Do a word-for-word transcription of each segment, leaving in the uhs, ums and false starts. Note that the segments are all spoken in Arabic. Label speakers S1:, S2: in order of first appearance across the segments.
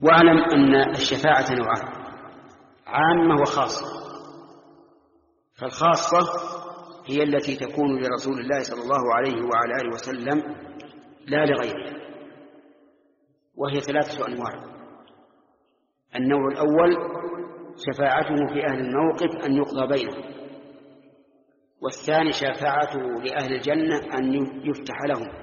S1: واعلم أن الشفاعة نوعان: عامة وخاصة. فالخاصة هي التي تكون لرسول الله صلى الله عليه وعلى آله وسلم لا لغيره، وهي ثلاثة أنواع. النوع الأول شفاعته في أهل الموقف أن يقضى بينهم، والثاني شفاعته لأهل الجنة أن يفتح لهم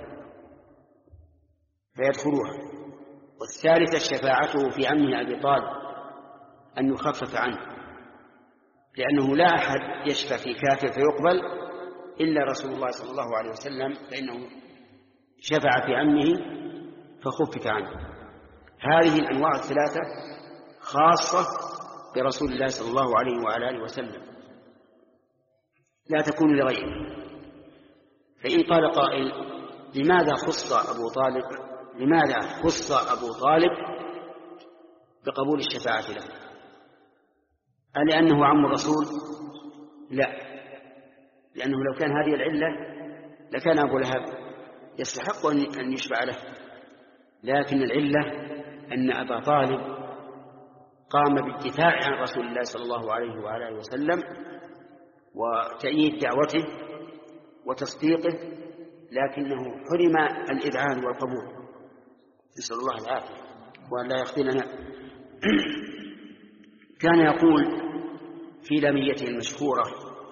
S1: فيدخلوها، والثالثة شفاعته في عمه أبي طالب أن يخفف عنه، لأنه لا أحد يشفع في كافر فيقبل إلا رسول الله صلى الله عليه وسلم، فإنه شفع في عمه فخفف عنه. هذه الأنواع الثلاثة خاصة برسول الله صلى الله عليه وعلى آله وسلم، لا تكون لغيره. فإن قال قائل: لماذا خص أبو طالب لماذا خص أبو طالب بقبول الشفاعة له؟ ألأنه عم الرسول؟ لا، لأنه لو كان هذه العلة لكان أبو لهب يستحق أن يشفع له، لكن العلة أن أبا طالب قام بالدفاع عن رسول الله صلى الله عليه وعلى آله وسلم وتأييد دعوته وتصديقه، لكنه حرم الإذعان والقبول، نسأل الله العافية وأن لا يخذلنا. كان يقول في لميته المشهورة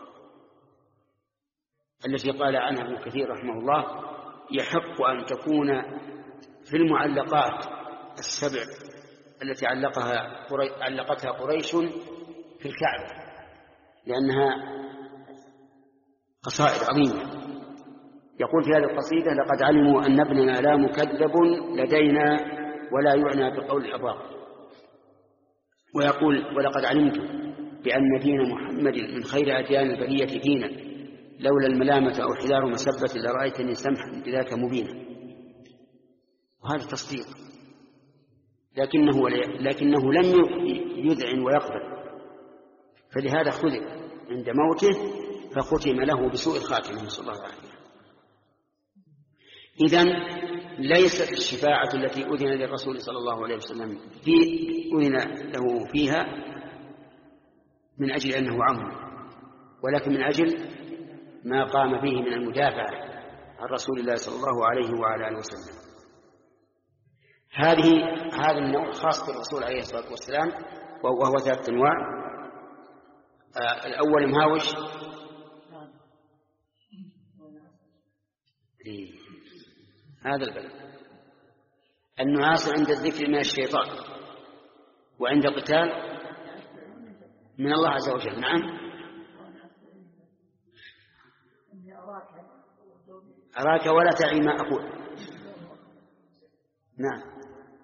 S1: التي قال عنها ابن كثير رحمه الله: يحق أن تكون في المعلقات السبع التي علقها قري... علقتها قريش في الكعبة، لأنها قصائد عظيمة. يقول في هذه القصيدة: لقد علموا أن ابننا لا مكذب لدينا ولا يعنى بقول الأباط. ويقول: ولقد علمت بأن دين محمد من خير أديان البرية دينا، لولا الملامة أو حذار مسبة لرأيتني سمحا بذاك مبينا. وهذا تصديق، لكنه, لكنه لم يذعن ويقبل، فلهذا خذل عند موته فختم له بسوء الخاتمة، نسأل الله العافية. إذن ليست الشفاعة التي أذن للرسول صلى الله عليه وسلم في أذن له فيها من أجل أنه عمه، ولكن من أجل ما قام به من المدافعة عن رسول الله صلى الله عليه وعلى آله وسلم. هذه هذا النوع خاص بالرسول عليه الصلاة والسلام، وهو ثلاثة أنواع. آه الأول مهاوش إيه؟ هذا البلد النعاس عند الذكر من الشيطان، وعند القتال من الله عز وجل. نعم، أراك ولا تعي ما أقول. نعم،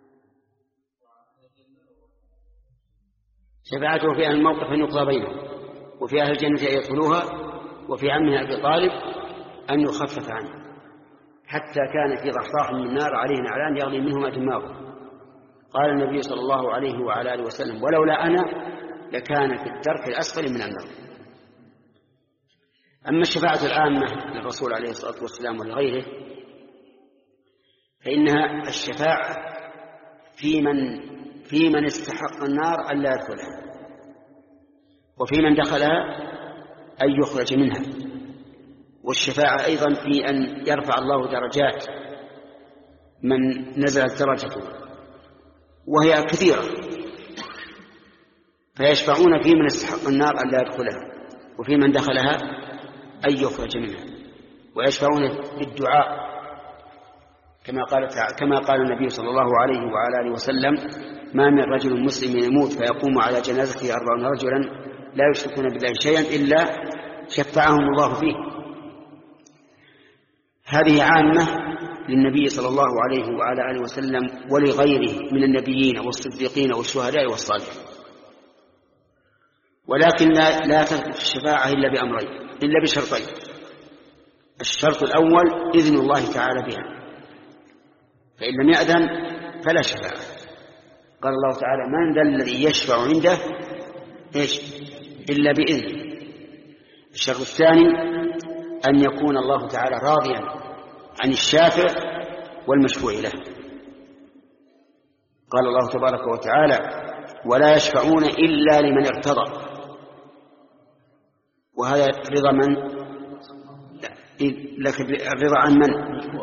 S1: شفاعته في أهل الموقف أن يقضى بينهم، وفي أهل الجنة أن يدخلوها، وفي عمه أبي طالب أن يخفف عنه، حتى كان في ضحضاح من النار عليه نعلان يغلي منهما دماغه. قال النبي صلى الله عليه وعلى آله وسلم: ولولا أنا لكان في الدرك الأسفل من النار. أما الشفاعة العامة للرسول عليه الصلاة والسلام ولغيره فإنها الشفاعة في من في من استحق النار أن لا يدخلها، وفي من دخلها أن يخرج منها. والشفاعة أيضا في أن يرفع الله درجات من نزلت درجته، وهي كثيرة، فيشفعون في من استحق النار أن لا يدخلها، وفي من دخلها أن يخرج منها. ويشفعون بالدعاء كما قال كما قال النبي صلى الله عليه وعلى آله وسلم: ما من رجل مسلم يموت فيقوم على جنازته أربعون رجلا لا يشركون بالله شيئا إلا شفعهم الله فيه. هذه عامة للنبي صلى الله عليه وعلى آله وسلم ولغيره من النبيين والصديقين والشهداء والصالحين. ولكن لا, لا تثبت الشفاعة إلا بأمرين، إلا بشرطين. الشرط الأول إذن الله تعالى بها، فإن لم يأذن فلا شفاعة. قال الله تعالى: من ذا الذي يشفع عنده إيش إلا بإذنه. الشرط الثاني أن يكون الله تعالى راضيا عن الشافع والمشفوع له. قال الله تبارك وتعالى: ولا يشفعون إلا لمن ارتضى. وهذا رضا من؟ لكن الرضا عن من؟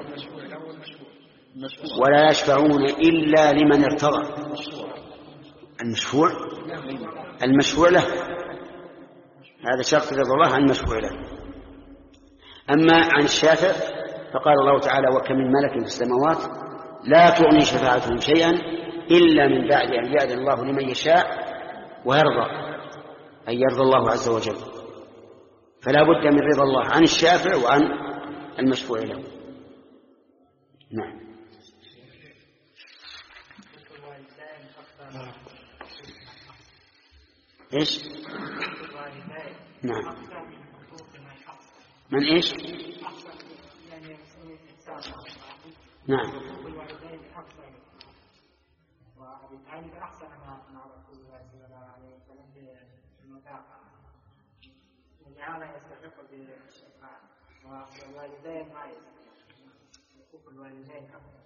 S1: ولا يشفعون إلا لمن ارتضى. المشفوع المشفوع له، هذا شرط رضا الله عن المشفوع له. أما عن الشافع فقال الله تعالى: وكم من ملك في السماوات لا تغني شفاعتهم شيئا إلا من بعد أن يأذن الله لمن يشاء ويرضى، أن يرضى الله عز وجل. فلا بد من رضا الله عن الشافع وعن المشفوع له. نعم. إيش؟ نعم. من إيش؟ نعم.
S2: هذا يستحق بالشفاعة والوالدين ما يستحق الوالدين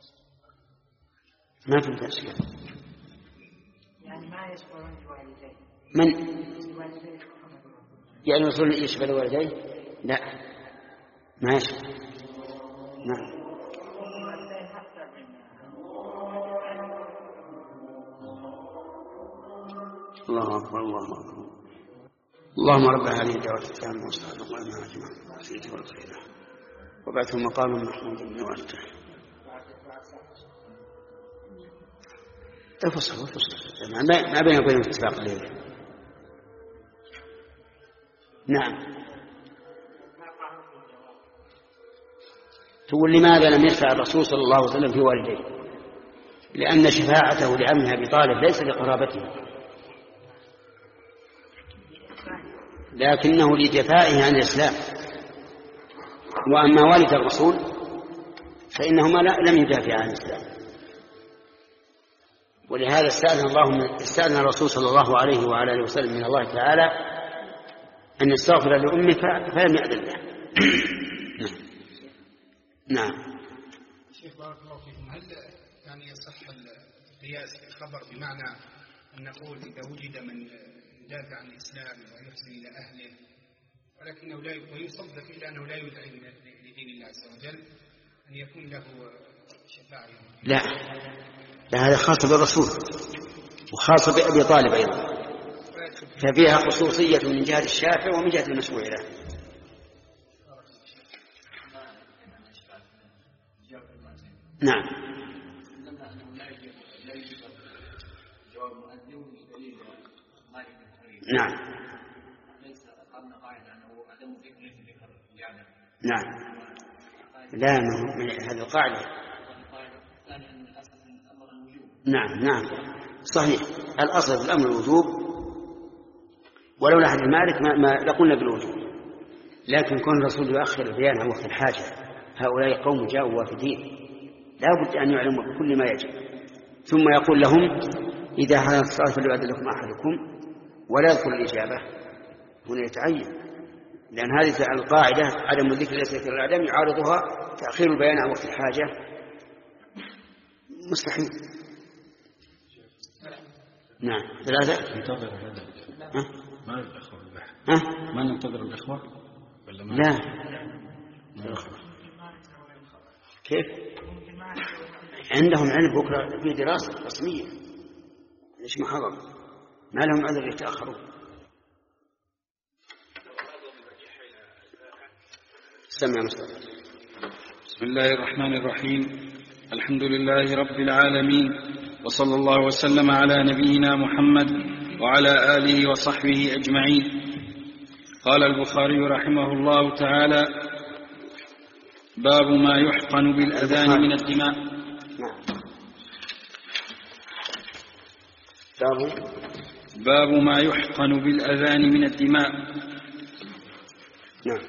S1: ما في تأشير
S2: يعني ما يشبهون الوالدين.
S1: من؟ يعني الرسول يشبه الوالدين؟ لا ما يشبه. نعم. الله أكبر الله أكبر. اللهم رب هذه الدعوة التامة والصلاة والسلام على جماعة الخير والخير وبعثه مقاما محمودا من وارثه. تفصل تفصل ما بين وبين اتفاق الليل. نعم. تقول لماذا لم يشفع الرسول صلى الله عليه وسلم في والديه؟ لأن شفاعته لعمه أبي طالب ليس لقرابته، لكنه لجفائه عن الإسلام. وأما والد الرسول فإنهما لم يدافع عن الإسلام، ولهذا استأذن الله استأذن الرسول صلى الله عليه وعلى آله وسلم من الله تعالى أن يستغفر لأمه فلم يأذن له. نعم.
S3: شيخ بارك الله فيكم، هل يعني يصح القياس في الخبر بمعنى أن نقول إذا وجد من يدافع عن الإسلام ويحسن إلى أهله ولكنه لا ويصدق إلا أنه لا يدعي لدين الله عز وجل أن يكون له شفاعة؟
S1: لا لا، هذا خاص بالرسول وخاص بأبي طالب أيضا، ففيها خصوصية من جهة الشافع ومن جهة المشروع له. نعم. نعم. نعم. لا هذه القاعدة. نعم نعم صحيح، الأصل في الأمر الوجوب، ولولا حديث مالك ما, ما لقلنا بالوجوب، لكن كون الرسول يؤخر البيان عن وقت الحاجة، هؤلاء قوم جاءوا وافدين لا بد أن يعلموا بكل ما يجب، ثم يقول لهم إذا حضرت الصلاة فليؤذن لكم أحدكم ولا يذكر الإجابة، هنا يتعين، لأن هذه القاعدة عدم الذكر ليس ذكر العدم يعارضها تأخير البيان عن وقت الحاجة مستحيل. نعم. ثلاثة.
S4: ننتظر هذا. ما الأخوة
S1: ها؟
S4: ما ننتظر الأخوة ولا ما؟
S1: لا. كيف؟ عندهم علم بكرة في دراسة رسمية، ليش ما حضر؟ ما لهم عذر يتأخرون. سمع مستقبل.
S4: بسم الله الرحمن الرحيم، الحمد لله رب العالمين، وصلى الله وسلم على نبينا محمد وعلى آله وصحبه أجمعين. قال البخاري رحمه الله تعالى: باب ما يحقن بالأذان من الدماء.
S1: نعم. باب
S4: باب ما يحقن بالأذان من الدماء.
S1: نعم.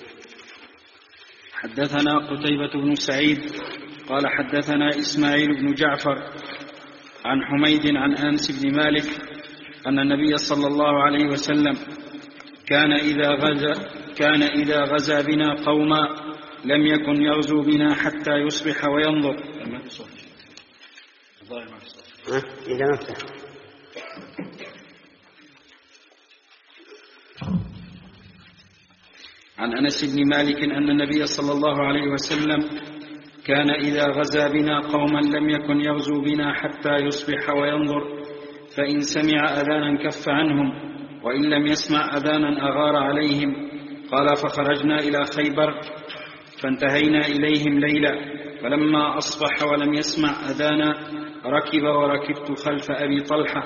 S4: حدثنا قتيبة بن سعيد قال حدثنا إسماعيل بن جعفر عن حميد عن أنس بن مالك أن النبي صلى الله عليه وسلم كان إذا غزا كان إذا غزا بنا قوما لم يكن يغزو بنا حتى يصبح وينظر
S1: ها؟ إذا ما فتح.
S4: عن أنس بن مالك أن النبي صلى الله عليه وسلم كان إذا غزا بنا قوما لم يكن يغزو بنا حتى يصبح وينظر، فإن سمع أذانا كف عنهم، وإن لم يسمع أذانا أغار عليهم. قال: فخرجنا إلى خيبر فانتهينا إليهم ليلا، فلما أصبح ولم يسمع أذانا ركب وركبت خلف أبي طلحة،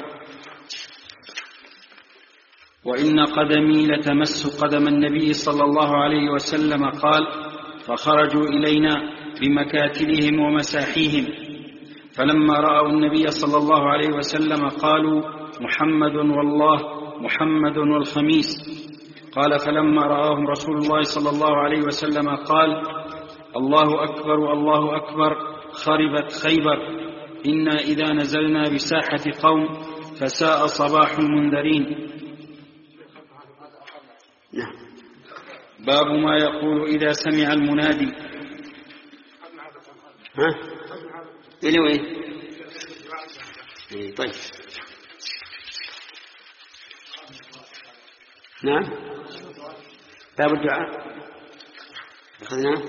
S4: وإن قدمي لتمس قدم النبي صلى الله عليه وسلم. قال: فخرجوا إلينا بمكاتلهم ومساحيهم، فلما رأوا النبي صلى الله عليه وسلم قالوا: محمد والله، محمد والخميس. قال: فلما رآهم رسول الله صلى الله عليه وسلم قال: الله أكبر، الله أكبر، خربت خيبر، إنا إذا نزلنا بساحة قوم فساء صباح المنذرين.
S1: نعم.
S4: باب ما يقول إذا سمع المنادي.
S1: ها؟ إلى وين؟ إيه طيب. نعم. باب الدعاء أخذناه.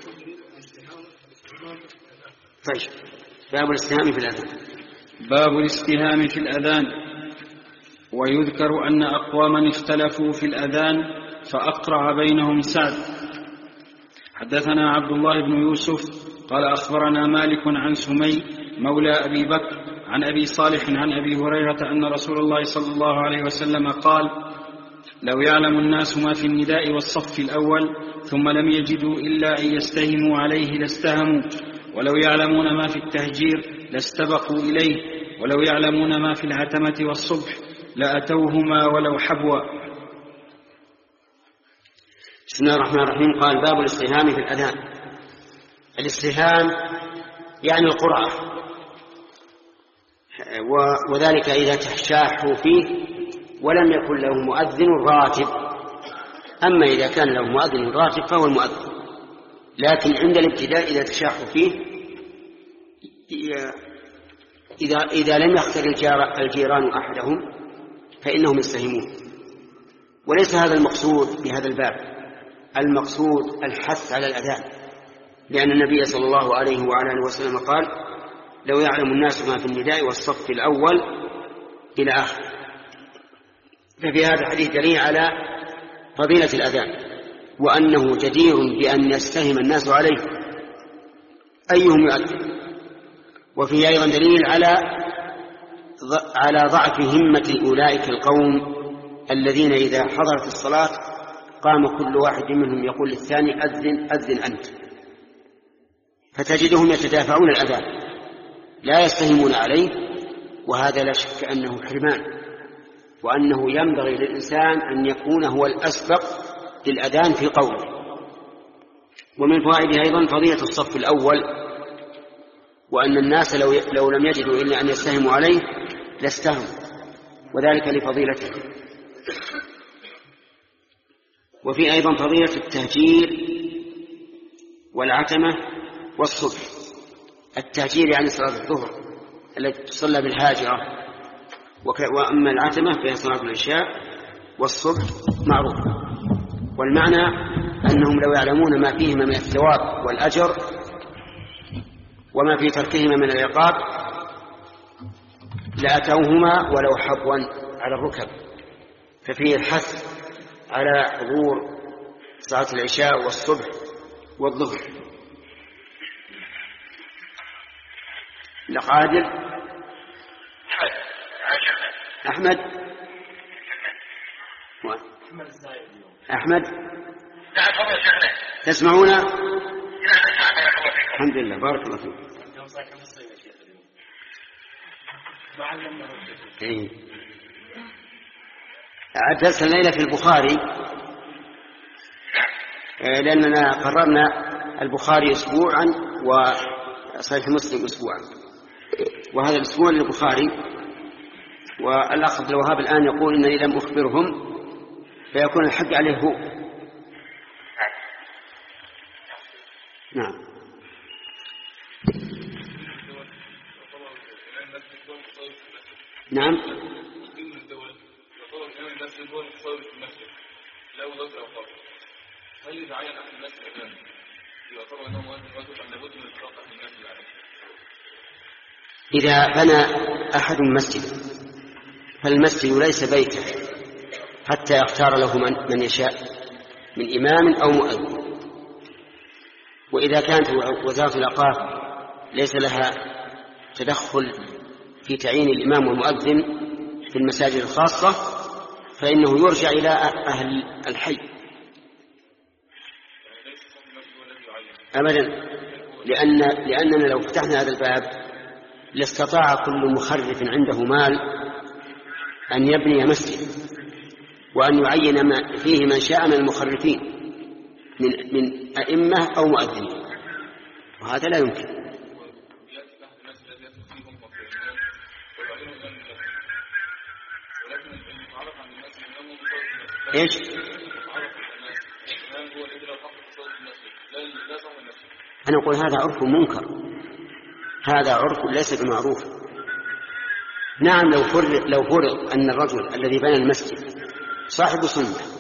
S1: طيب. باب الاستهام في الأذان.
S4: باب الاستهام في الأذان. ويذكر أن أقواما اختلفوا في الأذان فأقرع بينهم سعد. حدثنا عبد الله بن يوسف قال: أخبرنا مالك عن سمي مولى أبي بكر عن أبي صالح عن أبي هريرة أن رسول الله صلى الله عليه وسلم قال: لو يعلم الناس ما في النداء والصف الأول ثم لم يجدوا إلا أن يستهموا عليه لاستهموا، ولو يعلمون ما في التهجير لاستبقوا إليه، ولو يعلمون ما في العتمة والصبح لأتوهما ولو حبوا.
S1: بسم الله الرحمن الرحيم. قال: باب الاستهام في الأذان. الاستهام يعني القرعة، وذلك إذا تشاحوا فيه ولم يكن له مؤذن راتب. أما إذا كان له مؤذن راتب فهو المؤذن، لكن عند الابتداء إذا تشاحوا فيه إذا, إذا لم يختر الجيران أحدهم فإنهم يستهمون. وليس هذا المقصود بهذا الباب، المقصود الحث على الأذان، لأن النبي صلى الله عليه وعلى آله وسلم قال: لو يعلم الناس ما في النداء والصف الأول إلى آخر. ففي هذا الحديث دليل على فضيلة الأذان، وأنه جدير بأن يستهم الناس عليه أيهم يؤذن. وفيه أيضا دليل على على ضعف همة أولئك القوم الذين إذا حضرت الصلاة قام كل واحد منهم يقول للثاني: أذن أذن أنت. فتجدهم يتدافعون الأذان لا يستهمون عليه، وهذا لا شك أنه حرمان، وأنه ينبغي للإنسان أن يكون هو الأسبق للأذان في قوله. ومن فوائده أيضا فضيلة الصف الأول، وأن الناس لو, لو لم يجدوا إلا أن يستهموا عليه لاستهموا، وذلك لفضيلته. وفي أيضا فضيلة التهجير والعتمة والصبح. التهجير يعني صلاة الظهر التي تصلى بالهاجرة، وأما العتمة فهي صلاة العشاء، والصبح معروف. والمعنى أنهم لو يعلمون ما فيهما من الثواب والأجر وما في تركهما من العقاب لأتوهما ولو حبوا على الركب. ففيه الحث على حضور صلاة العشاء والصبح والظهر. لقادر أحمد أحمد تسمعون؟ الحمد لله، بارك الله فيك. إيه. درس الليلة في البخاري، لأننا قررنا البخاري أسبوعا وصحيح مسلم أسبوعا، وهذا الأسبوع للبخاري. والأخ عبد الوهاب الآن يقول إنني لم أخبرهم، فيكون الحق عليه هو. نعم. نعم.
S5: من الدول يعتبر إمام المسجد هو المصلي في المسجد لا وظيفة أو فرض. هل إذا عين أحد الناس إماما يعتبر أنه مؤذن واجب أم لابد من الإشراف أحد الناس العالم؟
S1: إذا بنى أحد مسجد فالمسجد ليس بيته حتى يختار له من يشاء من إمام أو مؤذن. وإذا كانت وزارة الأوقاف ليس لها تدخل في تعيين الإمام والمؤذن في المساجد الخاصة فإنه يرجع إلى أهل الحي أبدا، لأن لأننا لو فتحنا هذا الباب لاستطاع كل مخرف عنده مال أن يبني مسجد وأن يعين فيه من شاء من المخرفين من من أئمة أو مؤذنين، وهذا لا يمكن. إيش؟ أنا أقول هذا عرف منكر، هذا عرف ليس بمعروف. نعم لو فرض لو فرض أن الرجل الذي بنى المسجد صاحب سنة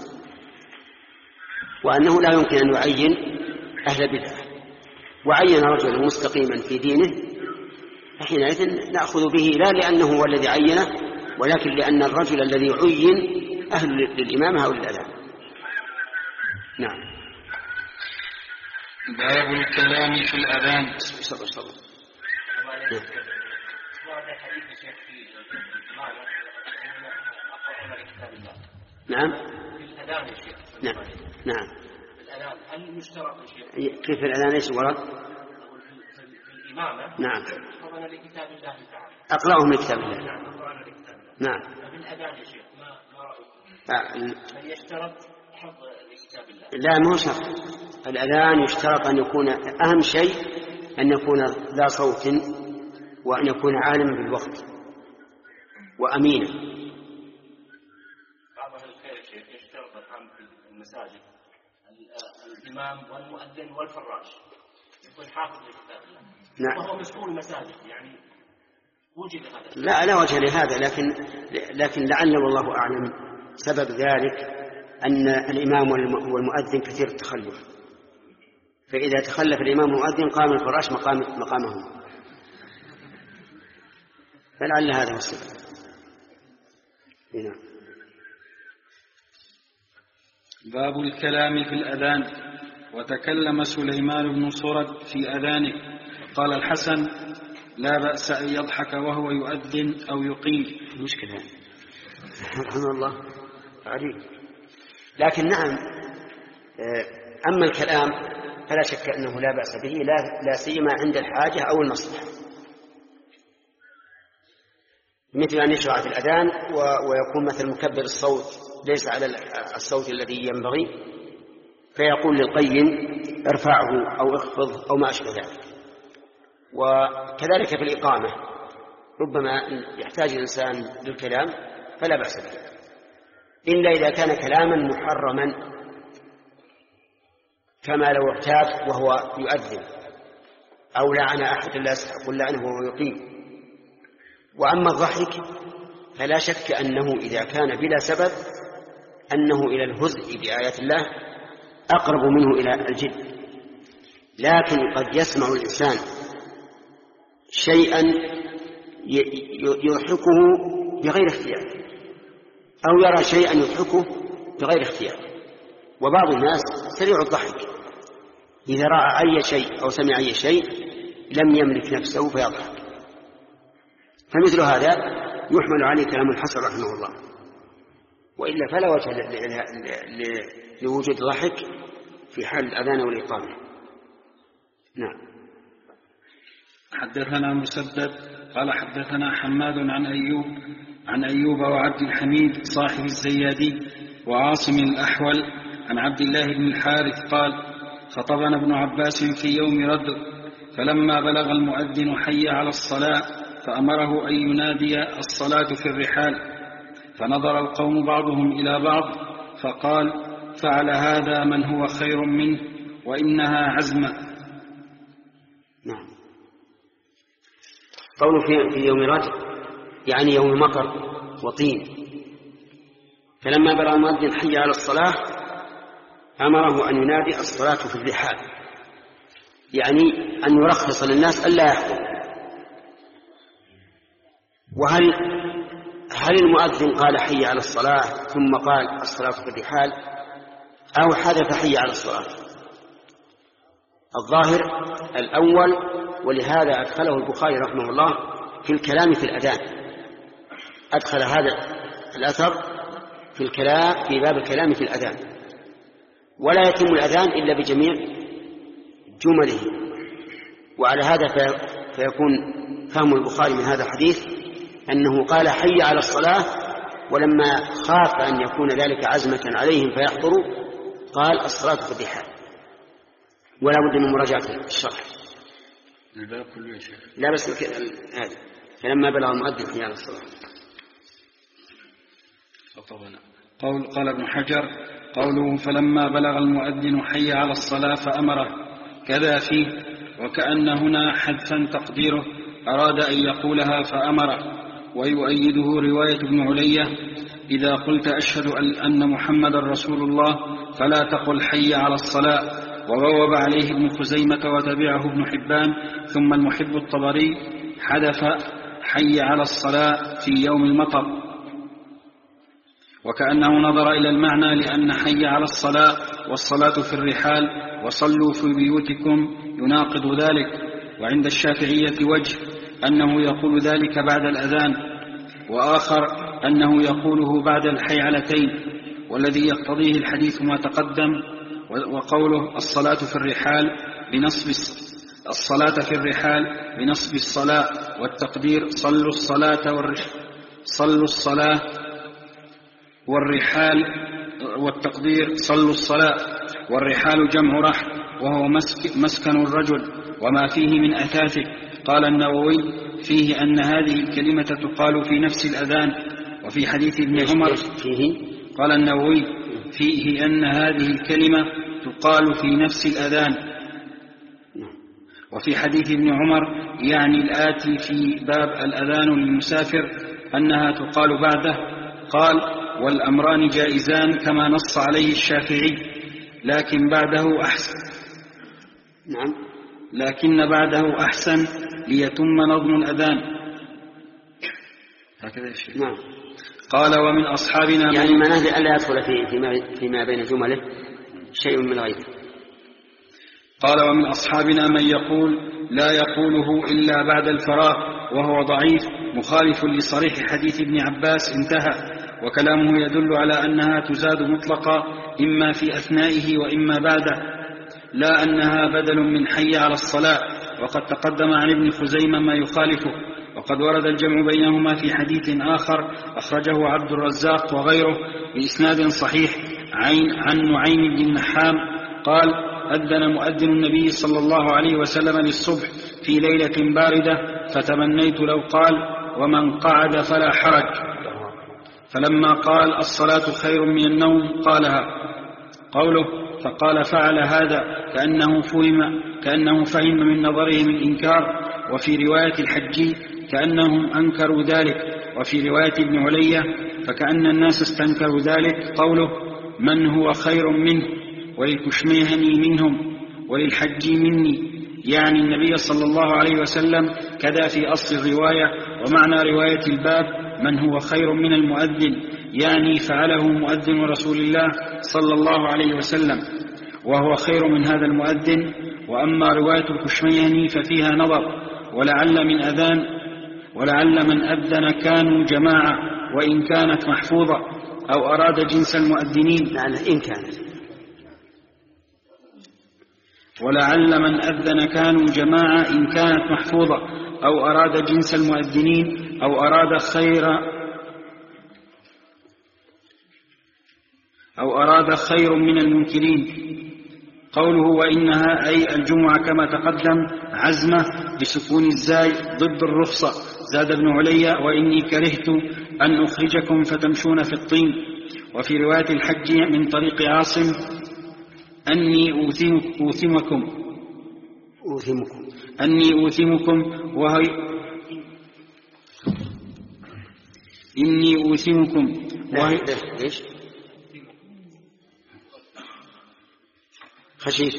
S1: وأنه لا يمكن أن يعين أهل بدعة وعين رجلا مستقيما في دينه، فحينئذ نأخذ به لا لأنه هو الذي عينه ولكن لأن الرجل الذي عين أهل للإمامة أو للأذان. نعم.
S4: باب الكلام في الأذان.
S1: صلى صلى نعم. نعم. نعم.
S6: الأذان هل يشترط شيء؟
S1: كيف الأذان ايش ورد؟
S6: في الإمامة.
S1: نعم.
S6: أقرأنا لكتاب الله تعالى.
S1: أقرأهم لكتاب الله.
S6: نعم أقرأنا لكتاب الله.
S1: نعم.
S6: في الأذان يا شيخ ما ما رأيكم؟ هل يشترط حفظ لكتاب الله؟
S1: لا ما هو شرط. الأذان يشترط أن يكون أهم شيء أن يكون ذا صوت وأن يكون عالما بالوقت وأمينا.
S6: بعض أهل الخير شيخ يشترط الآن في المساجد الإمام والمؤذن والفراش يكون حافظ لكتاب الله.
S1: نعم.
S6: وهو مسؤول المساجد يعني وجد هذا.
S1: لا لا وجه لهذا، لكن لكن لعل والله أعلم سبب ذلك أن الإمام والمؤذن كثير التخلف، فإذا تخلف الإمام والمؤذن قام الفراش مقام مقامهم، فلعل هذا هو السبب. نعم.
S4: باب الكلام في الأذان. وتكلم سليمان بن صرد في أذانه قال الحسن لا بأس أن يضحك وهو يؤذن أو يقيم.
S1: مشكلة رحمه الله عجيب. لكن نعم أما الكلام فلا شك أنه لا بأس به لا سيما عند الحاجة أو المصلحة، مثل أن يشرع في الأذان ويكون مثل مكبر الصوت ليس على الصوت الذي ينبغي فيقول للقيم ارفعه أو اخفض أو ما أشبه ذلك. وكذلك في الإقامة ربما يحتاج الإنسان للكلام فلا بأس به، إلا إذا كان كلاما محرما كما لو ارتاب وهو يؤذن أو لعن أحد لا يستحق اللعنة وهو يقيم. وأما الضحك فلا شك أنه إذا كان بلا سبب أنه إلى الهزء بآيات الله أقرب منه إلى الجد، لكن قد يسمع الإنسان شيئا يضحكه بغير اختيار أو يرى شيئا يضحكه بغير اختيار. وبعض الناس سريع الضحك إذا رأى أي شيء أو سمع أي شيء لم يملك نفسه فيضحك، فمثل هذا يحمل عليه كلام الحسن رحمه الله، وإلا فلا وجه لوجود ضحك في حال الأذان والإقامة. نعم.
S4: حدثنا مسدد قال حدثنا حماد عن أيوب عن أيوب وعبد الحميد صاحب الزيادي وعاصم الأحول عن عبد الله بن الحارث قال خطبنا ابن عباس في يوم ردء فلما بلغ المؤذن حي على الصلاة فأمره أن ينادي الصلاة في الرحال، فنظر القوم بعضهم إلى بعض فقال فعل هذا من هو خير منه وإنها عزمة.
S1: نعم. قوله في, في يوم رجل يعني يوم مطر وطين. فلما بلغ المؤذن حي على الصلاة أمره أن ينادي الصلاة في الرحال، يعني أن يرخص للناس ألا يحضروا. وهل هل المؤذن قال حي على الصلاة ثم قال الصلاة في الرحال أو حدث حي على الصلاة؟ الظاهر الأول، ولهذا أدخله البخاري رحمه الله في الكلام في الأذان، أدخل هذا الأثر في الكلام في باب الكلام في الأذان. ولا يتم الأذان إلا بجميع جمله. وعلى هذا فيكون فهم البخاري من هذا الحديث أنه قال حي على الصلاة، ولما خاف أن يكون ذلك عزمة عليهم فيحضروا قال الصلاة في الرحال. ولا بد من مراجعة الشرح.
S4: الباب كله يا شيخ.
S1: لا بس هذا فلما بلغ المؤذن حي على الصلاة.
S4: قول قال ابن حجر قوله فلما بلغ المؤذن حي على الصلاة فأمره كذا فيه، وكأن هنا حذفا تقديره أراد أن يقولها فأمره. ويؤيده رواية ابن علية إذا قلت أشهد أن محمد رسول الله فلا تقل حي على الصلاة. وبوب عليه ابن خزيمة وتبعه ابن حبان ثم المحب الطبري حدث حي على الصلاة في يوم المطر، وكأنه نظر إلى المعنى لأن حي على الصلاة والصلاة في الرحال وصلوا في بيوتكم يناقض ذلك. وعند الشافعية وجه أنه يقول ذلك بعد الأذان، وآخر أنه يقوله بعد الحيعلتين، والذي يقتضيه الحديث ما تقدم. وقوله الصلاة في الرحال بنصب الصلاة في الرحال بنصب الصلاة، والتقدير صلوا الصلاة والرحال صلوا الصلاة والرحال والتقدير صلوا الصلاة. والرحال جمع رحل وهو مسك مسكن الرجل وما فيه من أثاثه. قال النووي فيه أن هذه الكلمة تقال في نفس الأذان. وفي حديث ابن عمر
S1: فيه
S4: قال النووي فيه أن هذه الكلمة تقال في نفس الأذان. وفي حديث ابن عمر يعني الآتي في باب الأذان للمسافر أنها تقال بعده. قال والأمران جائزان كما نص عليه الشافعي، لكن بعده أحسن
S1: نعم
S4: لكن بعده أحسن ليتم نظم الأذان. هكذا يا شيخ.
S1: نعم.
S4: قال ومن أصحابنا
S1: يعني معناه ألا يدخل في فيما, فيما بين جمله شيء من غيره.
S4: قال ومن أصحابنا من يقول لا يقوله إلا بعد الفراغ وهو ضعيف مخالف لصريح حديث ابن عباس انتهى. وكلامه يدل على أنها تزاد مطلقا إما في أثنائه وإما بعده، لا أنها بدل من حي على الصلاة. وقد تقدم عن ابن خزيمة ما يخالفه. وقد ورد الجمع بينهما في حديث آخر أخرجه عبد الرزاق وغيره بإسناد صحيح عن نعيم بن النحام قال أذن مؤذن النبي صلى الله عليه وسلم للصبح في ليلة باردة فتمنيت لو قال ومن قعد فلا حرج، فلما قال الصلاة خير من النوم قالها. قوله فقال فعل هذا كأنه فهم, كأنه فهم من نظرهم الإنكار. وفي رواية الحجي كأنهم أنكروا ذلك. وفي رواية ابن علية فكأن الناس استنكروا ذلك. قوله من هو خير منه وللكشميهني منهم وللحجي مني، يعني النبي صلى الله عليه وسلم. كذا في أصل الرواية. ومعنى رواية الباب من هو خير من المؤذن، يعني فعله مؤذن رسول الله صلى الله عليه وسلم وهو خير من هذا المؤذن. وأما رواية الكشميهني ففيها نظر، ولعل من أذان ولعل من أذن كانوا جماعة وإن كانت محفوظة، أو أراد جنس المؤذنين
S1: إن كانت
S4: ولعل من أذن كانوا جماعة إن كانت محفوظة، أو أراد جنس المؤذنين، أو أراد خير أو أراد خير من المنكرين. قوله وإنها أي الجمعة كما تقدم عزمة بسكون الزاي ضد الرخصة. زاد ابن علي وإني كرهت أن أخرجكم فتمشون في الطين. وفي رواية الحج من طريق عاصم أني أوثمكم
S1: أوثمكم
S4: أني أوثمكم وهي إني أوثمكم وهي
S1: ليش خشيت.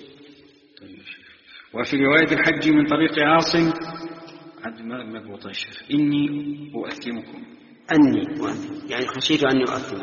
S4: وفي رواية الحج من طريق عاصم عد ما مضبوط يا شيخ إني أؤثمكم
S1: أني أؤثم يعني خشيت أني أؤثم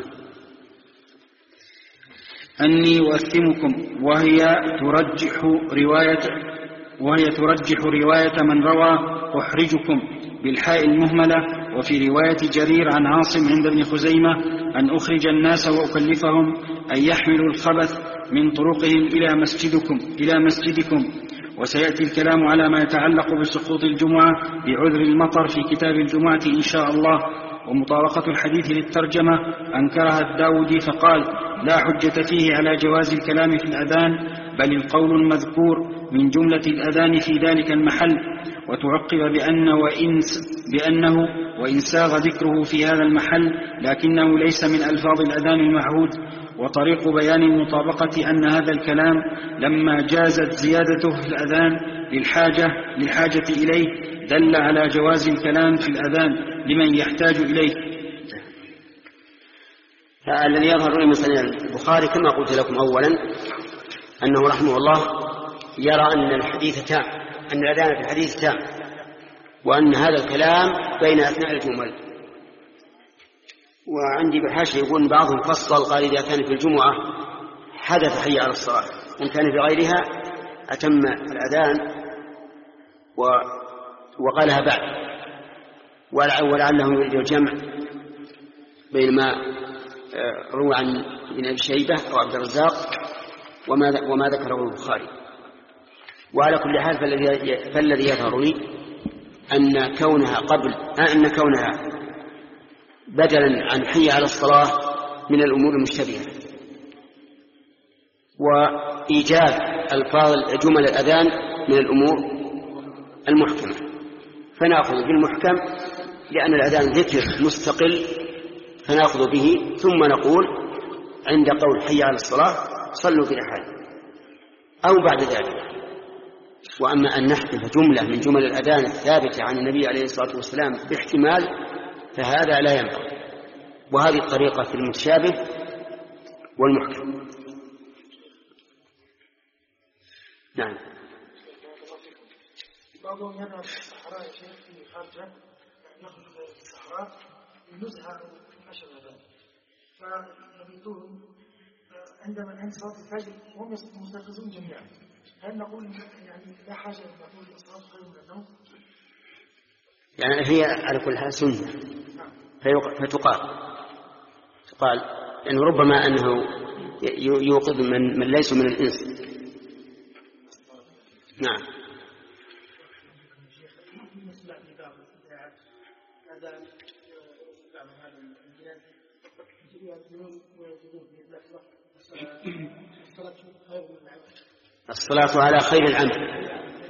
S4: أني أؤثمكم وهي ترجح رواية وهي ترجح رواية من روى أحرجكم بالحاء المهملة. وفي رواية جرير عن عاصم عند ابن خزيمة أن أخرج الناس وأكلفهم أن يحملوا الخبث من طرقهم إلى مسجدكم إلى مسجدكم. وسيأتي الكلام على ما يتعلق بسقوط الجمعة بعذر المطر في كتاب الجمعة إن شاء الله. ومطابقة الحديث للترجمة أنكرها الداودي فقال لا حجة فيه على جواز الكلام في الأذان بل القول المذكور من جملة الأذان في ذلك المحل. وتعقب بأن وإن بأنه وإن ساغ ذكره في هذا المحل لكنه ليس من ألفاظ الأذان المعهود. وطريق بيان المطابقة أن هذا الكلام لما جازت زيادته في الأذان للحاجة, للحاجة إليه دل على جواز الكلام في الأذان لمن يحتاج إليه.
S1: الذي يظهر لي مثلا البخاري كما قلت لكم أولا أنه رحمه الله يرى أن الحديث تام أن الأذان في الحديث تام وأن هذا الكلام بين أثناء الجمل. وعندي بالحاشية يقول بعضهم فصل قال إذا كان في الجمعة حدث حي على الصلاة وإن كان في غيرها أتم الأذان وقالها بعد ولعله يريد الجمع بين ما روى عن ابن أبي شيبة أو عبد الرزاق وما, وما ذكره البخاري. وعلى كل حال فالذي, فالذي يظهر لي أن كونها قبل أن كونها بدلا عن حي على الصلاة من الأمور المشتبهة. وإيجاب ألفاظ جمل الأذان من الأمور المحكمة فنأخذ بالمحكم لأن الأذان ذكر مستقل فنأخذ به ثم نقول عند قول حي على الصلاة صلوا في رحال أو بعد ذلك. وأما أن نحذف جملة من جمل الأذان الثابتة عن النبي عليه الصلاة والسلام باحتمال فهذا لا ينبغي. وهذه الطريقة في المتشابه والمحكم. نعم.
S2: بعضهم ينهى في الصحراء شيء في خارجة يخرج في الصحراء ينزها عشر أذان فيبيتون عندما عند صلاة الفجر وهم مستيقظون جميعا. هل نقول يعني لا حاجة أن نقول الصلاة خير من النوم؟
S1: يعني هي على كل حال سنة فتقال تقال لأنه يعني ربما أنه يوقظ من, من ليس من الإنس. نعم. الصلاة على خير العمل.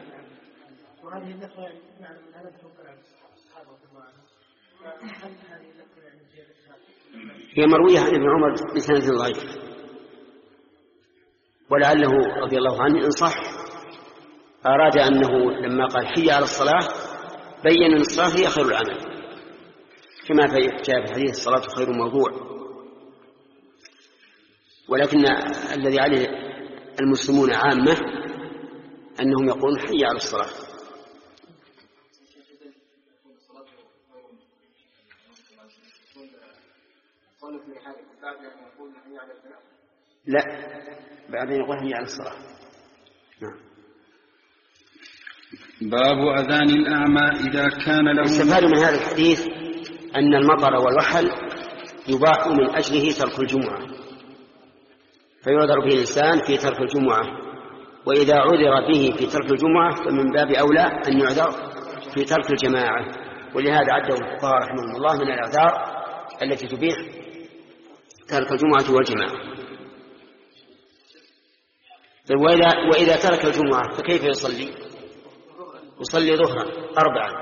S1: هي مروية عن ابن عمر بسند ضعيف ولعله رضي الله عنه إن صح أراد أنه لما قال حي على الصلاة بين أن الصلاة هي خير العمل كما جاء في حديث الصلاة خير موضوع. ولكن الذي عليه المسلمون عامة أنهم يقولون حي على الصلاة. لا بعدين يقول حي على الصلاة. نعم.
S4: باب أذان الأعمى إذا كان له.
S1: استفاد من هذا الحديث أن المطر والوحل يباح من أجله ترك الجمعة فيعذر به الإنسان في ترك الجمعة. وإذا عذر به في ترك الجمعة فمن باب أولى أن يعذر في ترك الجماعة. ولهذا عده الفقهاء رحمهم الله من الأعذار التي تبيح ترك الجمعة والجماعة. وإذا, وإذا ترك الجمعة فكيف يصلي؟ يصلي ظهرا أربعا.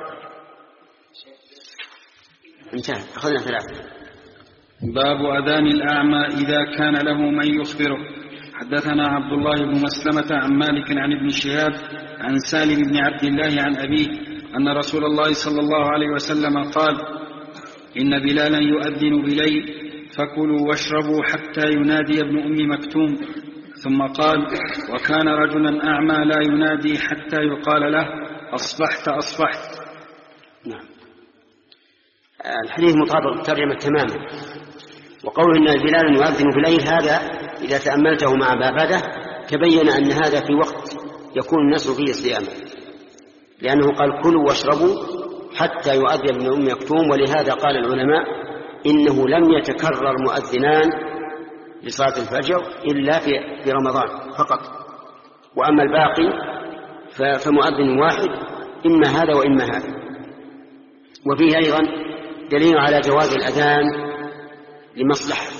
S1: انتهى أخذنا ثلاثة.
S4: باب أذان الأعمى إذا كان له من يخبره. حدثنا عبد الله بن مسلمة عن مالك عن ابن شهاب عن سالم بن عبد الله عن أبيه أن رسول الله صلى الله عليه وسلم قال إن بلالا يؤذن بليل فكلوا واشربوا حتى ينادي ابن أم مكتوم. ثم قال: وكان رجلا أعمى لا ينادي حتى يقال له: أصبحت أصبحت.
S1: نعم. الحديث مطابق الترجمة تماما. وقوله إن بلالا يؤذن بليل هذا إذا تأملته مع بابده تبين أن هذا في وقت يكون الناس فيه صياما، لأنه قال: كلوا واشربوا حتى يؤذن ابن أم مكتوم. ولهذا قال العلماء إنه لم يتكرر مؤذنان لصلاة الفجر إلا في رمضان فقط، وأما الباقي فمؤذن واحد إما هذا وإما هذا. وفيه أيضا دليل على جواز الأذان لمصلحة،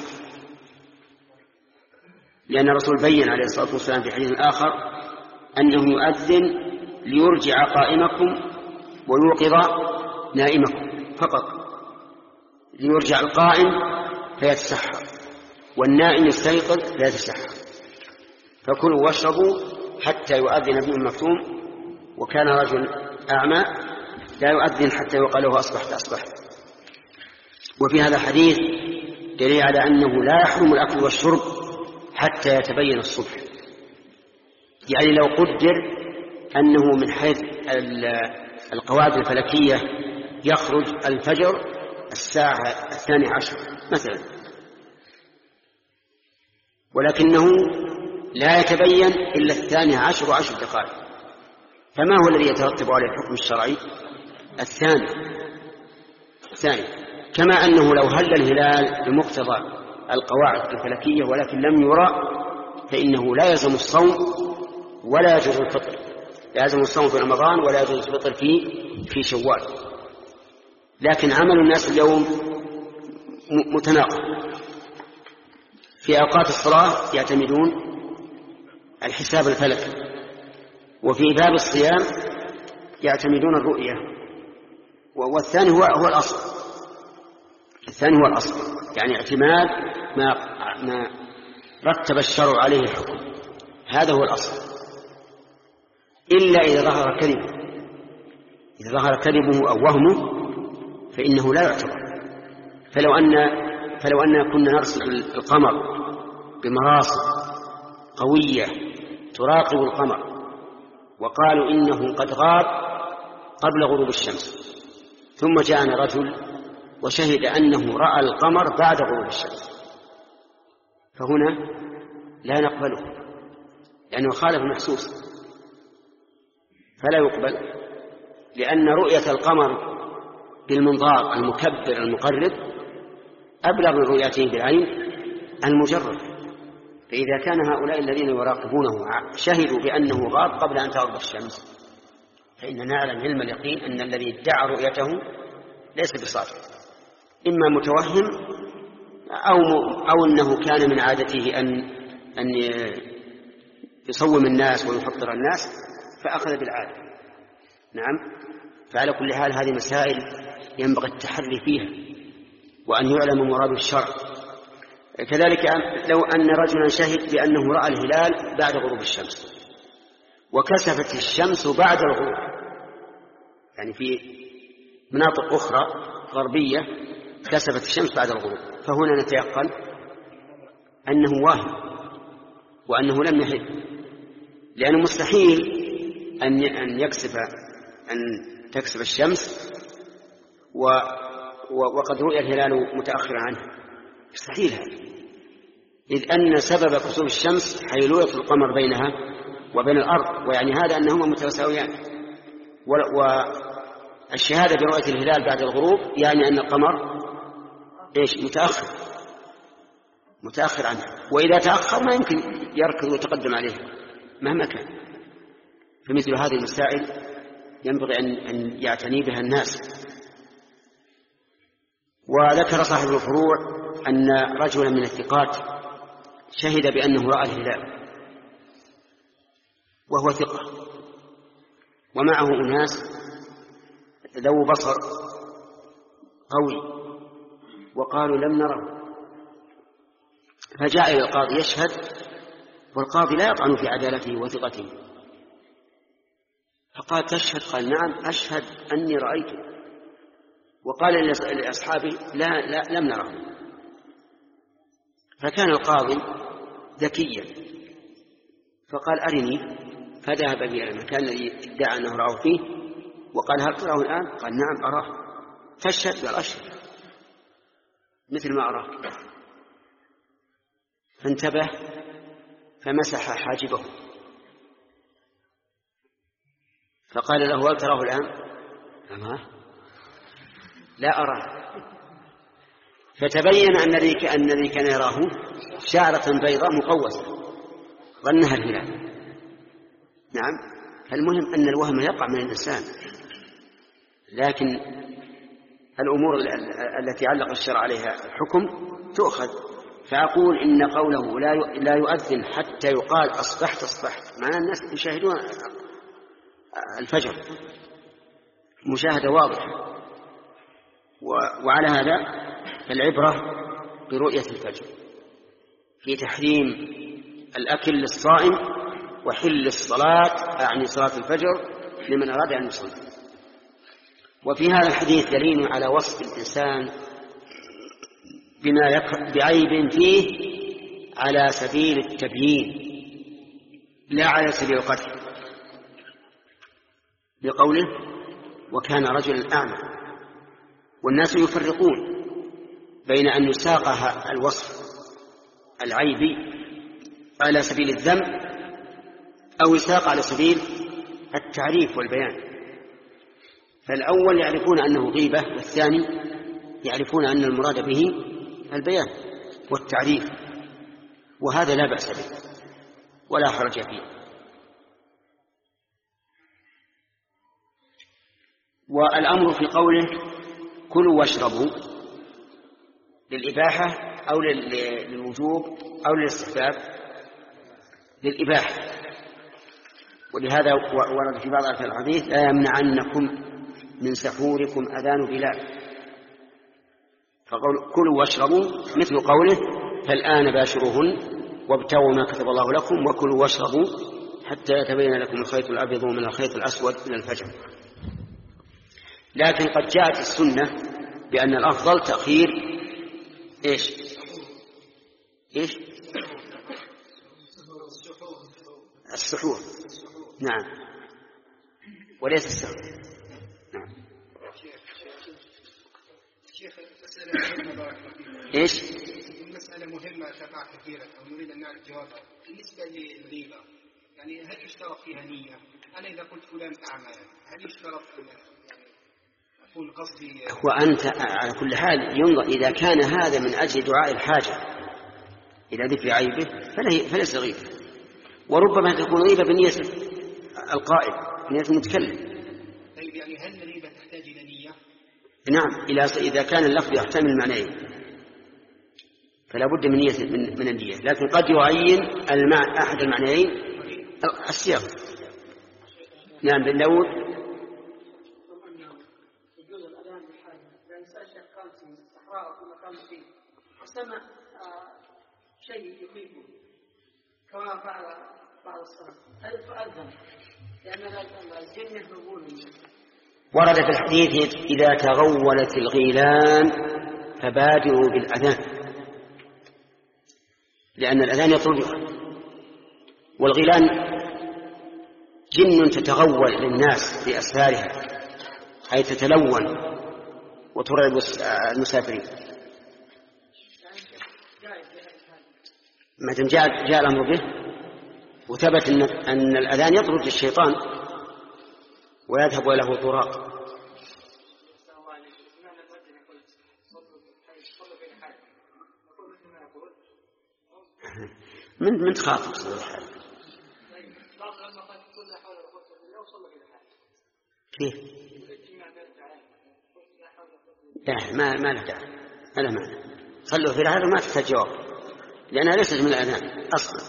S1: لأن الرسول بين عليه الصلاة والسلام في حديث آخر أنه يؤذن ليرجع قائمكم ويوقظ نائمكم فقط، ليرجع القائم فيتسحر والنائم يستيقظ فيتسحر. فكلوا واشربوا حتى يؤذن ابن مكتوم، وكان رجل أعمى لا يؤذن حتى يقال له: أصبحت أصبحت. وفي هذا الحديث دليل على أنه لا يحرم الأكل والشرب حتى يتبين الصبح. يعني لو قدر أنه من حيث القواعد الفلكية يخرج الفجر الساعة الثانية عشر مثلا، ولكنه لا يتبين إلا الثانية عشر وعشر دقائق، فما هو الذي يترتب على الحكم الشرعي؟ الثاني الثاني كما أنه لو هل الهلال بمقتضى القواعد الفلكية ولكن لم يرى فإنه لا يلزم الصوم ولا يجوز الفطر، لا يلزم الصوم في رمضان ولا يجوز الفطر في في شوال. لكن عمل الناس اليوم متناقض. في أوقات الصلاة يعتمدون الحساب الفلكي، وفي باب الصيام يعتمدون الرؤية، والثاني هو هو الأصل. الثاني هو الأصل، يعني اعتماد ما ما رتب الشرع عليه الحكم، هذا هو الأصل. إلا إذا ظهر كذبه، إذا ظهر كذبه أو وهمه فإنه لا يعتبر. فلو أن فلو أن كنا نرسل القمر بمراصد قوية تراقب القمر وقالوا إنه قد غاب قبل غروب الشمس، ثم جاءنا رجل وشهد أنه رأى القمر بعد غروب الشمس، فهنا لا نقبله لأنه خالف المحسوس، فلا يقبل، لأن رؤية القمر بالمنظار المكبر المقرب أبلغ من رؤيته بالعين المجرد. فإذا كان هؤلاء الذين يراقبونه شهدوا بأنه غاب قبل أن تغرب الشمس فإننا نعلم علم اليقين أن الذي ادعى رؤيته ليس بصادق، إما متوهم أو, أو أنه كان من عادته أن, أن يصوم الناس ويفطر الناس فأخذ بالعادة. نعم. فعلى كل حال هذه مسائل ينبغي التحري فيها وأن يعلم مراد الشرع. كذلك لو أن رجلا شهد بأنه رأى الهلال بعد غروب الشمس وكسفت الشمس بعد الغروب، يعني في مناطق أخرى غربية كسفت الشمس بعد الغروب، فهنا نتيقن أنه واهم وأنه لم يحد، لأنه مستحيل أن أن يكسف أن تكسف الشمس و وقد رؤي الهلال متأخرا عنه، مستحيل هذا، إذ أن سبب كسوف الشمس حيلولة القمر بينها وبين الأرض، ويعني هذا أنهما متساويان. والشهادة برؤية الهلال بعد الغروب يعني أن القمر إيش متأخر متأخر عنه، وإذا تأخر ما يمكن يركض ويتقدم عليه مهما كان. فمثل هذه المسائل ينبغي أن يعتني بها الناس. وذكر صاحب الفروع أن رجلا من الثقات شهد بأنه رأى الهلال وهو ثقة، ومعه أناس ذو بصر قوي وقالوا لم نره، فجاء إلى القاضي يشهد، والقاضي لا يطعن في عدالته وثقته، فقال تشهد؟ قال نعم أشهد أني رأيته. وقال لأصحابه لا, لا لم نره. فكان القاضي ذكيا فقال أرني، فذهب بي إلى المكان الذي ادعى أنه رأوا فيه وقال هل تراه الآن؟ قال نعم أراه. فاشهد؟ قال أشهد مثل ما أراه. فانتبه فمسح حاجبه فقال له هل تراه الآن؟ أما لا أراه. فتبين أن الذي كان يراه شعرة بيضاء مقوسة ظنها الهلال. نعم. فالمهم أن الوهم يقع من الإنسان، لكن الأمور التي علق الشرع عليها الحكم تؤخذ. فأقول إن قوله لا يؤذن حتى يقال أصبحت أصبحت، معنى الناس يشاهدون الفجر مشاهدة واضحة، وعلى هذا العبرة برؤية الفجر في تحريم الأكل للصائم وحل الصلاة، أعني صلاة الفجر لمن أراد أن يصلي. وفي هذا الحديث دليل على وصف الإنسان بما بعيب فيه على سبيل التبيين لا على سبيل القتل، بقوله وكان رجلا أعمى. والناس يفرقون بين أن يساق الوصف العيبي على سبيل الذم أو يساق على سبيل التعريف والبيان. فالأول يعرفون أنه غيبة، والثاني يعرفون أن المراد به البيان والتعريف، وهذا لا بأس به ولا حرج فيه. والأمر في قوله كلوا واشربوا للإباحة أو للوجوب أو للاستحباب؟ للإباحة. ولهذا ورد في بعض الحديث لا يمنعنكم من سحوركم أذان بلال. فقول كلوا واشربوا مثل قوله فالآن باشروهن وابتغوا ما كتب الله لكم وكلوا واشربوا حتى يتبين لكم الخيط الأبيض من الخيط الأسود من الفجر. لكن قد جاءت السنة بأن الأفضل تأخير إيش إيش السحور. نعم، وليس السحور. نعم. إيش
S3: مسألة مهمة شفاعة كثيرة ونريد أن نعرف جوابها. بالنسبة للغيبة يعني هل يشترط فيها نية؟ أنا إذا قلت فلان أعمى هل يشترط أكون قصدي؟
S1: وأنت على كل حال ينظر إذا كان هذا من أجل دعاء الحاجة إلى ذكر عيبه فليس غيبة، وربما تكون غيبة بنية القائل بنية المتكلم.
S3: طيب يعني هل الغيبة تحتاج إلى نية؟
S1: نعم، إذا كان اللفظ يحتمل معنيين فلا بد من نية من النية، لكن قد يعين المعنى أحد المعنيين السياق. نعم بن داود.
S7: وسمع شيء يخيفه كما فعل بعض الصلاة هل تؤذن؟ لأن الجن يهربون.
S1: ورد في الحديث إذا تغولت الغيلان فبادروا بالأذان، لأن الأذان يطردها. والغيلان جن تتغول للناس بأسفارها أي تتلون وترعب المسافرين. ما دام جاء جاء الأمر به وثبت أن, أن الأذان يطرد الشيطان ويذهب له طراق. من من تخاف تصل الحال؟ كيف؟ لا ما ما له داعي، ما له معنى. صلوا في الحال وما تحتاج جواب لأنها ليست من الأذان أصلا.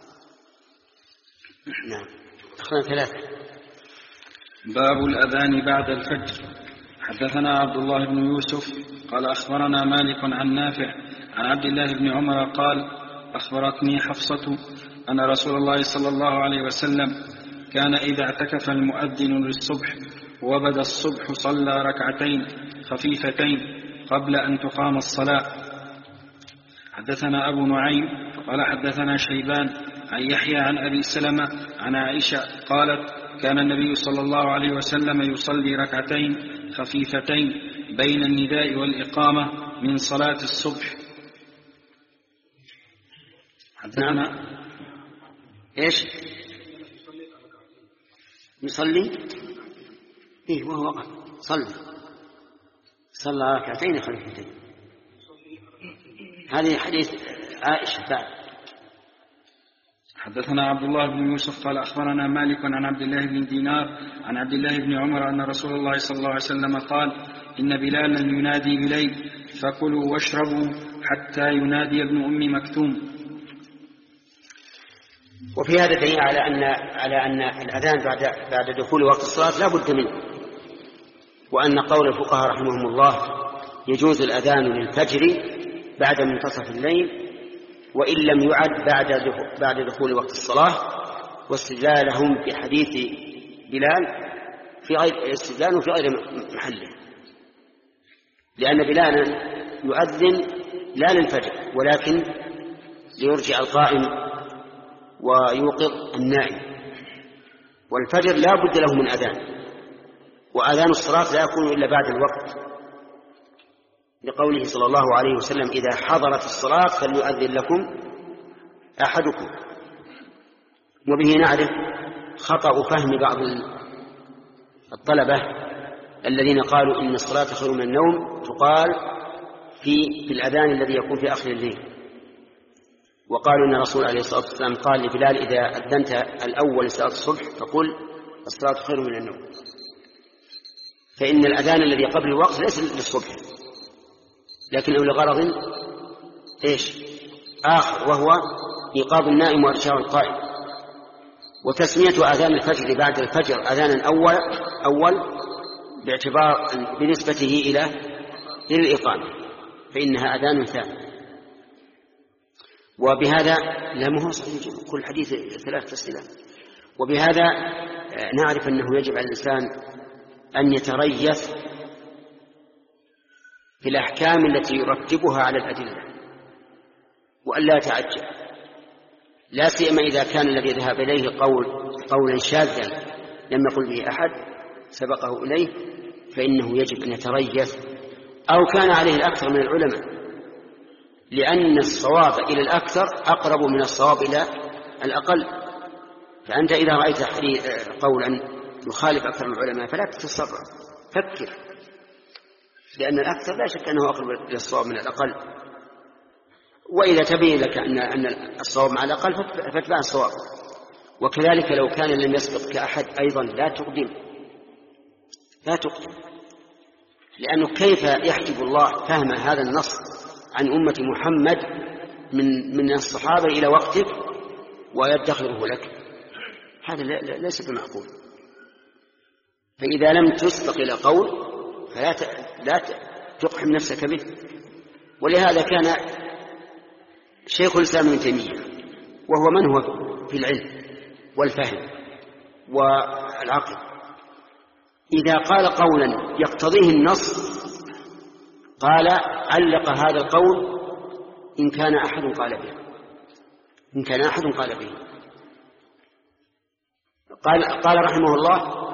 S1: نعم. أخذنا ثلاثة.
S4: باب الأذان بعد الفجر. حدثنا عبد الله بن يوسف قال أخبرنا مالك عن نافع عن عبد الله بن عمر قال أخبرتني حفصة أن رسول الله صلى الله عليه وسلم كان إذا اعتكف المؤذن للصبح وبدا الصبح صلى ركعتين خفيفتين قبل أن تقام الصلاة. حدثنا أبو نعيم قال حدثنا شيبان عن يحيى عن أبي سلمة عن عائشة قالت كان النبي صلى الله عليه وسلم يصلي ركعتين خفيفتين بين النداء والإقامة من صلاة الصبح.
S1: حدثنا إيش يصلي إيه وهو وقف صلى صلى ركعتين خفيفتين. هذه حديث عائشة بعد.
S4: حدثنا عبد الله بن يوسف قال أخبرنا مالك عن عبد الله بن دينار عن عبد الله بن عمر أن رسول الله صلى الله عليه وسلم قال إن بلالا ينادي بليل فكلوا واشربوا حتى ينادي ابن أم مكتوم.
S1: وفي هذا دليل على أن على أن الأذان بعد بعد دخول وقت الصلاة لا بد منه، وأن قول الفقهاء رحمهم الله يجوز الأذان للفجر بعد منتصف الليل وإن لم يعد بعد بعد دخول وقت الصلاة، واستدلالهم بحديث بلال في غير استدلال في غير محله، لأن بلالا يؤذن لا للفجر ولكن ليرجع القائم ويوقظ النائم، والفجر لا بد له من أذان، وأذان الصلاة لا يكون إلا بعد الوقت، لقوله صلى الله عليه وسلم إذا حضرت الصلاة فليؤذن لكم أحدكم. وبه نعرف خطأ فهم بعض الطلبة الذين قالوا إن الصلاة خير من النوم تقال في, في الأذان الذي يكون في آخر الليل، وقالوا إن الرسول عليه الصلاة والسلام قال لبلال إذا أذنت الأول صلاة الصبح فقل الصلاة خير من النوم، فإن الأذان الذي قبل الوقت ليس للصبح لكنه لغرض إيش آخر، وهو إيقاظ النائم وإرجاع القائم. وتسمية أذان الفجر بعد الفجر أذانا أول أول باعتبار بنسبته إلى إلى الإقامة فإنها أذان ثاني. وبهذا لا مهو كل حديث ثلاث تسليمات. وبهذا نعرف أنه يجب على الإنسان أن يتريث في الأحكام التي يرتبها على الأدلة وأن لا يتعجل، لا سيما إذا كان الذي ذهب إليه قول قولا شاذا لم يقل به أحد سبقه إليه، فإنه يجب أن يتريث أو كان عليه الأكثر من العلماء، لأن الصواب إلى الأكثر أقرب من الصواب إلى الأقل. فأنت إذا رأيت قولا يخالف أكثر من العلماء فلا تتصرف، فكر، لأن الأكثر لا شك أنه أقرب إلى الصواب من الأقل، وإذا تبين لك أن أن الصواب مع الأقل فاتبع الصواب. وكذلك لو كان لم يسبقك أحد أيضا لا تقدم لا تقدم لأنه كيف يحجب الله فهم هذا النص عن أمة محمد من من الصحابة إلى وقتك ويدخره لك؟ هذا ليس بمعقول. فإذا لم تسبق إلى قول فلا لا تقحم نفسك به. ولهذا كان شيخ الإسلام ابن تيمية وهو من هو في العلم والفهم والعقل إذا قال قولا يقتضيه النص قال علق هذا القول إن كان أحد قال به إن كان أحد قال به قال, قال رحمه الله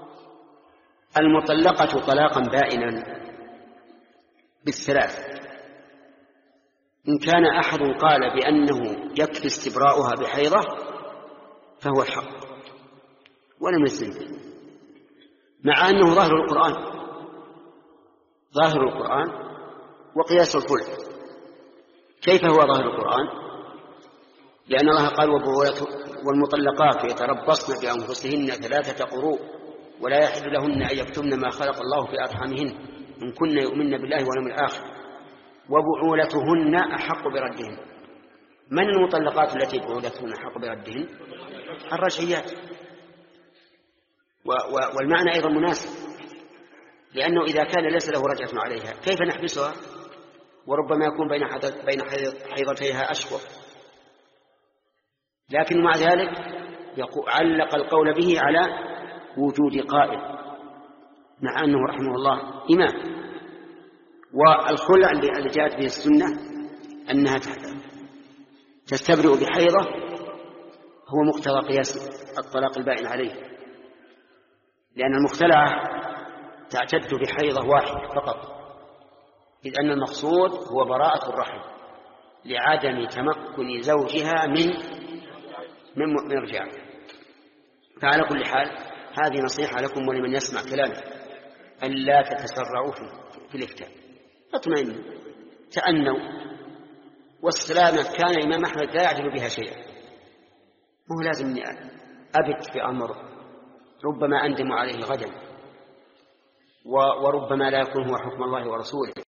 S1: المطلقة طلاقا بائنا بالثلاث إن كان أحد قال بأنه يكفي استبراؤها بحيضة فهو الحق ولم يزل، مع أنه ظاهر القرآن ظاهر القرآن وقياس الخلع. كيف هو ظاهر القرآن؟ لأن الله قال والمطلقات يتربصن بأنفسهن ثلاثة قروء ولا يحل لهن أن يكتمن ما خلق الله في أرحامهن إن كن يؤمن بالله واليوم الآخر وبعولتهن أحق بردهن. من المطلقات التي بعولتهن أحق بردهن؟ الرجعيات. والمعنى أيضا مناسب، لأنه إذا كان ليس له رجعة عليها كيف نحبسها وربما يكون بين حيضتيها أشهر، لكن مع ذلك علق القول به على وجود قائل مع أنه رحمه الله إمام. والخلع اللي جاءت به السنة أنها تستبرئ بحيضة هو مقتضى قياس الطلاق البائن عليه، لأن المختلعة تعتد بحيضة واحدة فقط، إذ أن المقصود هو براءة الرحم لعدم تمكن زوجها من من مرجعه. فعلى كل حال هذه نصيحة لكم ولمن يسمع كلامه أن لا تتسرعوا في الإفتاء، اطمئنوا تأنوا. والسلامة كان الإمام أحمد لا يعجل بها شيئا، مو لازم أني أبت في أمر ربما أندم عليه غدا وربما لا يكون هو حكم الله ورسوله.